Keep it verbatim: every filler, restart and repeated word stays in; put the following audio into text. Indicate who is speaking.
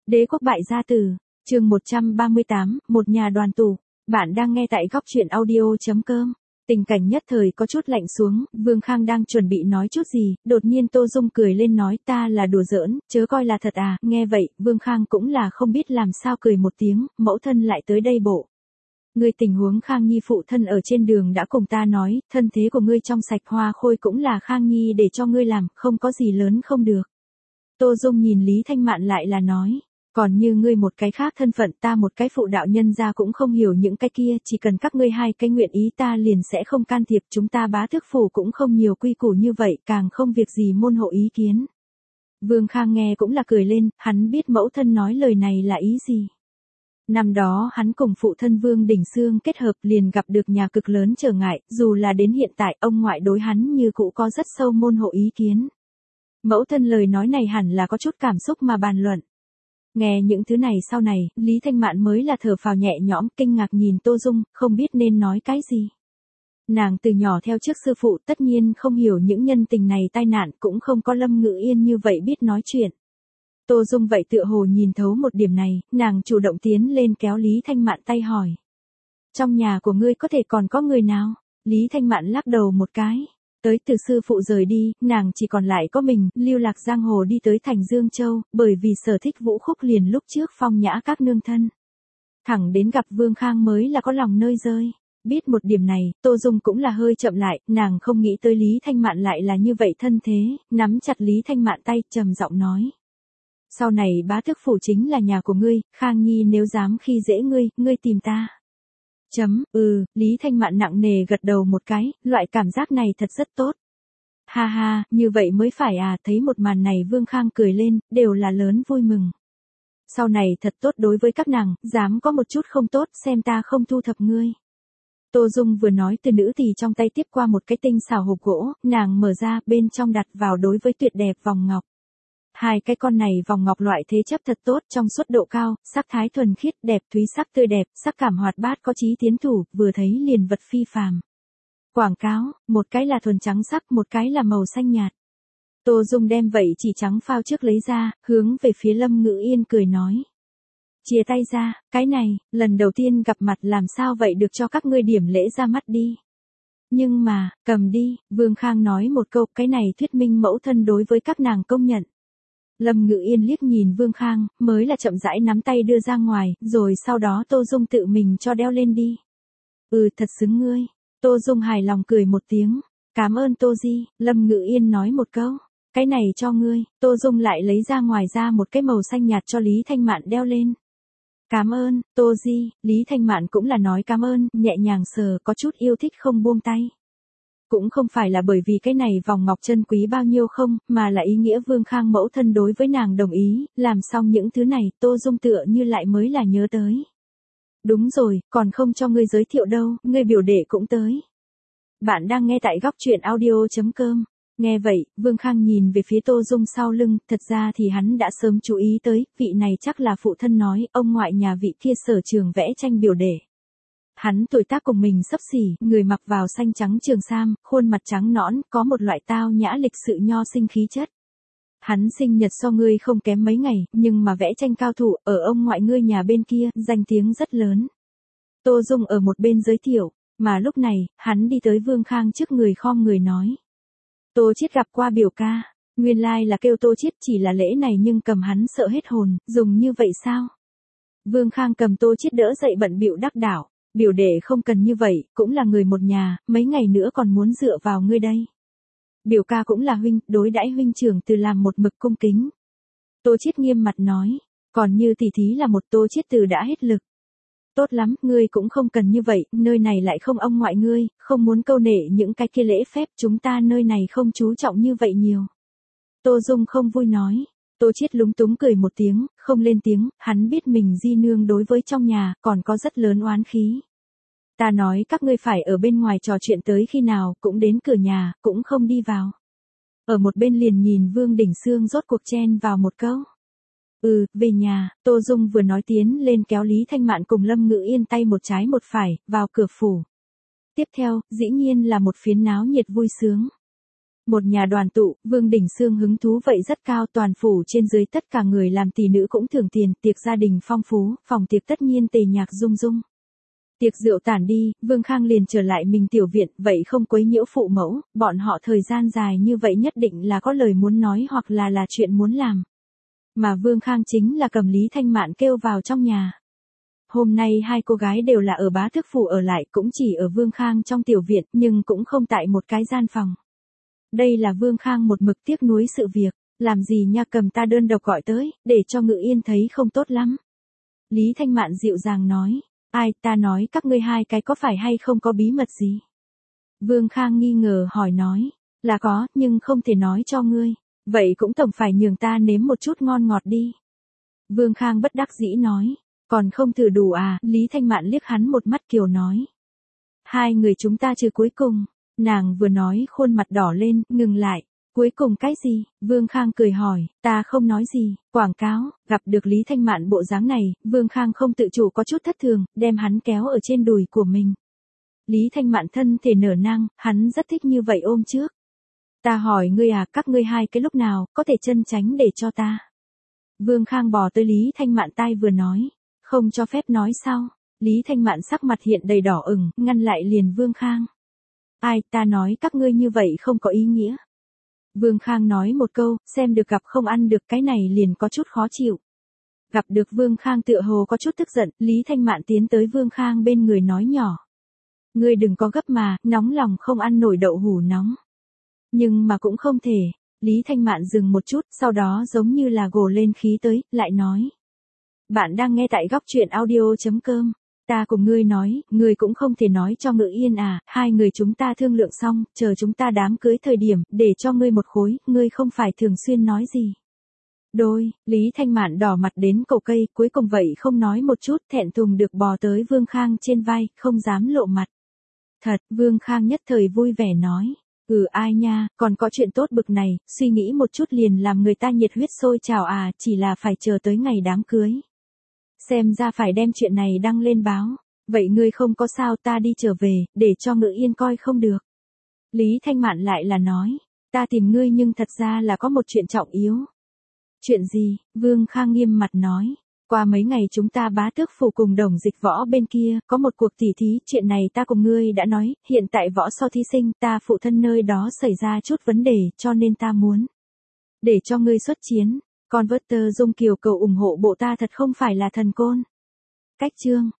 Speaker 1: Đế quốc bại gia tử, chương một trăm ba mươi tám, một nhà đoàn tụ. Bạn đang nghe tại góc truyện audio.com. Tình cảnh nhất thời có chút lạnh xuống, Vương Khang đang chuẩn bị nói chút gì, đột nhiên Tô Dung cười lên nói ta là đùa giỡn, chớ coi là thật à, nghe vậy, Vương Khang cũng là không biết làm sao cười một tiếng, mẫu thân lại tới đây bộ. Ngươi tình huống Khang Nhi phụ thân ở trên đường đã cùng ta nói, thân thế của ngươi trong sạch hoa khôi cũng là Khang Nhi để cho ngươi làm, không có gì lớn không được. Tô Dung nhìn Lý Thanh Mạn lại là nói. Còn như ngươi một cái khác thân phận ta một cái phụ đạo nhân ra cũng không hiểu những cái kia, chỉ cần các ngươi hai cái nguyện ý ta liền sẽ không can thiệp, chúng ta bá tước phủ cũng không nhiều quy củ như vậy, càng không việc gì môn hộ ý kiến. Vương Khang nghe cũng là cười lên, hắn biết mẫu thân nói lời này là ý gì. Năm đó hắn cùng phụ thân Vương Đình Xương kết hợp liền gặp được nhà cực lớn trở ngại, dù là đến hiện tại ông ngoại đối hắn như cũ có rất sâu môn hộ ý kiến. Mẫu thân lời nói này hẳn là có chút cảm xúc mà bàn luận. Nghe những thứ này sau này, Lý Thanh Mạn mới là thở phào nhẹ nhõm, kinh ngạc nhìn Tô Dung, không biết nên nói cái gì. Nàng từ nhỏ theo trước sư phụ tất nhiên không hiểu những nhân tình này tai nạn, cũng không có Lâm Ngự Yên như vậy biết nói chuyện. Tô Dung vậy tựa hồ nhìn thấu một điểm này, nàng chủ động tiến lên kéo Lý Thanh Mạn tay hỏi. Trong nhà của ngươi có thể còn có người nào? Lý Thanh Mạn lắc đầu một cái. Tới từ sư phụ rời đi, nàng chỉ còn lại có mình, lưu lạc giang hồ đi tới thành Dương Châu, bởi vì sở thích vũ khúc liền lúc trước phong nhã các nương thân. Thẳng đến gặp Vương Khang mới là có lòng nơi rơi. Biết một điểm này, Tô Dung cũng là hơi chậm lại, nàng không nghĩ tới Lý Thanh Mạn lại là như vậy thân thế, nắm chặt Lý Thanh Mạn tay, trầm giọng nói. Sau này bá tước phủ chính là nhà của ngươi, Khang Nhi nếu dám khi dễ ngươi, ngươi tìm ta. Chấm, ừ, Lý Thanh Mạn nặng nề gật đầu một cái, loại cảm giác này thật rất tốt. Ha ha, như vậy mới phải à, thấy một màn này Vương Khang cười lên, đều là lớn vui mừng. Sau này thật tốt đối với các nàng, dám có một chút không tốt, xem ta không thu thập ngươi. Tô Dung vừa nói từ nữ thì trong tay tiếp qua một cái tinh xảo hộp gỗ, nàng mở ra, bên trong đặt vào đối với tuyệt đẹp vòng ngọc. Hai cái con này vòng ngọc loại thế chấp thật tốt, trong suốt độ cao, sắc thái thuần khiết, đẹp thúy sắc tươi đẹp, sắc cảm hoạt bát có chí tiến thủ, vừa thấy liền vật phi phàm. Quảng cáo, một cái là thuần trắng sắc, một cái là màu xanh nhạt. Tô Dung đem vậy chỉ trắng phao trước lấy ra, hướng về phía Lâm Ngự Yên cười nói. Chia tay ra, cái này, lần đầu tiên gặp mặt làm sao vậy được cho các ngươi điểm lễ ra mắt đi. Nhưng mà, cầm đi, Vương Khang nói một câu, cái này thuyết minh mẫu thân đối với các nàng công nhận. Lâm Ngự Yên liếc nhìn Vương Khang, mới là chậm rãi nắm tay đưa ra ngoài, rồi sau đó Tô Dung tự mình cho đeo lên đi. Ừ, thật xứng ngươi. Tô Dung hài lòng cười một tiếng. Cảm ơn Tô Di, Lâm Ngự Yên nói một câu. Cái này cho ngươi, Tô Dung lại lấy ra ngoài ra một cái màu xanh nhạt cho Lý Thanh Mạn đeo lên. Cảm ơn, Tô Di, Lý Thanh Mạn cũng là nói cảm ơn, nhẹ nhàng sờ, có chút yêu thích không buông tay. Cũng không phải là bởi vì cái này vòng ngọc chân quý bao nhiêu không, mà là ý nghĩa Vương Khang mẫu thân đối với nàng đồng ý, làm xong những thứ này, Tô Dung tựa như lại mới là nhớ tới. Đúng rồi, còn không cho ngươi giới thiệu đâu, ngươi biểu đệ cũng tới. Bạn đang nghe tại góc truyện audio.com. Nghe vậy, Vương Khang nhìn về phía Tô Dung sau lưng, thật ra thì hắn đã sớm chú ý tới, vị này chắc là phụ thân nói, ông ngoại nhà vị kia sở trường vẽ tranh biểu đệ. Hắn tuổi tác cùng mình xấp xỉ, người mặc vào xanh trắng trường sam, khuôn mặt trắng nõn, có một loại tao nhã lịch sự nho sinh khí chất. Hắn sinh nhật so ngươi không kém mấy ngày, nhưng mà vẽ tranh cao thủ, ở ông ngoại ngươi nhà bên kia, danh tiếng rất lớn. Tô Dung ở một bên giới thiệu, mà lúc này, hắn đi tới Vương Khang trước người khom người nói. Tô Chiết gặp qua biểu ca, nguyên lai là kêu Tô Chiết, chỉ là lễ này nhưng cầm hắn sợ hết hồn, dùng như vậy sao? Vương Khang cầm Tô Chiết đỡ dậy bận bịu đắc đảo. Biểu đệ không cần như vậy, cũng là người một nhà, mấy ngày nữa còn muốn dựa vào ngươi đây. Biểu ca cũng là huynh, đối đãi huynh trưởng từ làm một mực cung kính. Tô Chiết nghiêm mặt nói, còn như tỷ thí là một Tô Chiết từ đã hết lực. Tốt lắm, ngươi cũng không cần như vậy, nơi này lại không ông ngoại ngươi, không muốn câu nệ những cái kia lễ phép, chúng ta nơi này không chú trọng như vậy nhiều. Tô Dung không vui nói. Tô Chiết lúng túng cười một tiếng, không lên tiếng, hắn biết mình di nương đối với trong nhà, còn có rất lớn oán khí. Ta nói các ngươi phải ở bên ngoài trò chuyện tới khi nào, cũng đến cửa nhà, cũng không đi vào. Ở một bên liền nhìn Vương Đình Xương rốt cuộc chen vào một câu. Ừ, về nhà, Tô Dung vừa nói tiến lên kéo Lý Thanh Mạn cùng Lâm Ngự Yên tay một trái một phải, vào cửa phủ. Tiếp theo, dĩ nhiên là một phiến náo nhiệt vui sướng. Một nhà đoàn tụ, Vương Đình Sương hứng thú vậy rất cao, toàn phủ trên dưới tất cả người làm tỷ nữ cũng thưởng tiền, tiệc gia đình phong phú, phòng tiệc tất nhiên tề nhạc rung rung. Tiệc rượu tản đi, Vương Khang liền trở lại mình tiểu viện, vậy không quấy nhiễu phụ mẫu, bọn họ thời gian dài như vậy nhất định là có lời muốn nói hoặc là là chuyện muốn làm. Mà Vương Khang chính là cầm Lý Thanh Mạn kêu vào trong nhà. Hôm nay hai cô gái đều là ở bá tước phủ ở lại, cũng chỉ ở Vương Khang trong tiểu viện, nhưng cũng không tại một cái gian phòng. Đây là Vương Khang một mực tiếc nuối sự việc, làm gì nha, cầm ta đơn độc gọi tới, để cho Ngự Yên thấy không tốt lắm. Lý Thanh Mạn dịu dàng nói, ai, ta nói các ngươi hai cái có phải hay không có bí mật gì? Vương Khang nghi ngờ hỏi nói, là có, nhưng không thể nói cho ngươi, vậy cũng tổng phải nhường ta nếm một chút ngon ngọt đi. Vương Khang bất đắc dĩ nói, còn không thử đủ à, Lý Thanh Mạn liếc hắn một mắt kiều nói. Hai người chúng ta chưa cuối cùng, nàng vừa nói khuôn mặt đỏ lên, ngừng lại. Cuối cùng cái gì? Vương Khang cười hỏi, ta không nói gì, quảng cáo, gặp được Lý Thanh Mạn bộ dáng này, Vương Khang không tự chủ có chút thất thường, đem hắn kéo ở trên đùi của mình. Lý Thanh Mạn thân thể nở nang, hắn rất thích như vậy ôm trước. Ta hỏi ngươi à, các ngươi hai cái lúc nào, có thể chân tránh để cho ta. Vương Khang bò tới Lý Thanh Mạn tai vừa nói, không cho phép nói sao. Lý Thanh Mạn sắc mặt hiện đầy đỏ ửng, ngăn lại liền Vương Khang. Ai, ta nói các ngươi như vậy không có ý nghĩa. Vương Khang nói một câu, xem được gặp không ăn được, cái này liền có chút khó chịu. Gặp được Vương Khang tựa hồ có chút tức giận, Lý Thanh Mạn tiến tới Vương Khang bên người nói nhỏ. Ngươi đừng có gấp mà, nóng lòng không ăn nổi đậu hủ nóng. Nhưng mà cũng không thể. Lý Thanh Mạn dừng một chút, sau đó giống như là gồ lên khí tới, lại nói. Bạn đang nghe tại góc truyện audio chấm com. Ta cùng ngươi nói, ngươi cũng không thể nói cho Ngự Yên à, hai người chúng ta thương lượng xong, chờ chúng ta đám cưới thời điểm, để cho ngươi một khối, ngươi không phải thường xuyên nói gì. Đôi, Lý Thanh Mạn đỏ mặt đến cổ cây, cuối cùng vậy không nói một chút, thẹn thùng được bò tới Vương Khang trên vai, không dám lộ mặt. Thật, Vương Khang nhất thời vui vẻ nói. Ừ ai nha, còn có chuyện tốt bực này, suy nghĩ một chút liền làm người ta nhiệt huyết sôi trào à, chỉ là phải chờ tới ngày đám cưới. Xem ra phải đem chuyện này đăng lên báo. Vậy ngươi không có sao, ta đi trở về, để cho Ngự Yên coi không được. Lý Thanh Mạn lại là nói, ta tìm ngươi nhưng thật ra là có một chuyện trọng yếu. Chuyện gì? Vương Khang nghiêm mặt nói. Qua mấy ngày chúng ta bá tước phủ cùng Đồng Dịch Võ bên kia, có một cuộc tỉ thí, chuyện này ta cùng ngươi đã nói, hiện tại võ so thí sinh, ta phụ thân nơi đó xảy ra chút vấn đề, cho nên ta muốn. Để cho ngươi xuất chiến. Con vớt tơ Dung Kiều cầu ủng hộ bộ ta thật không phải là thần côn. Cách chương.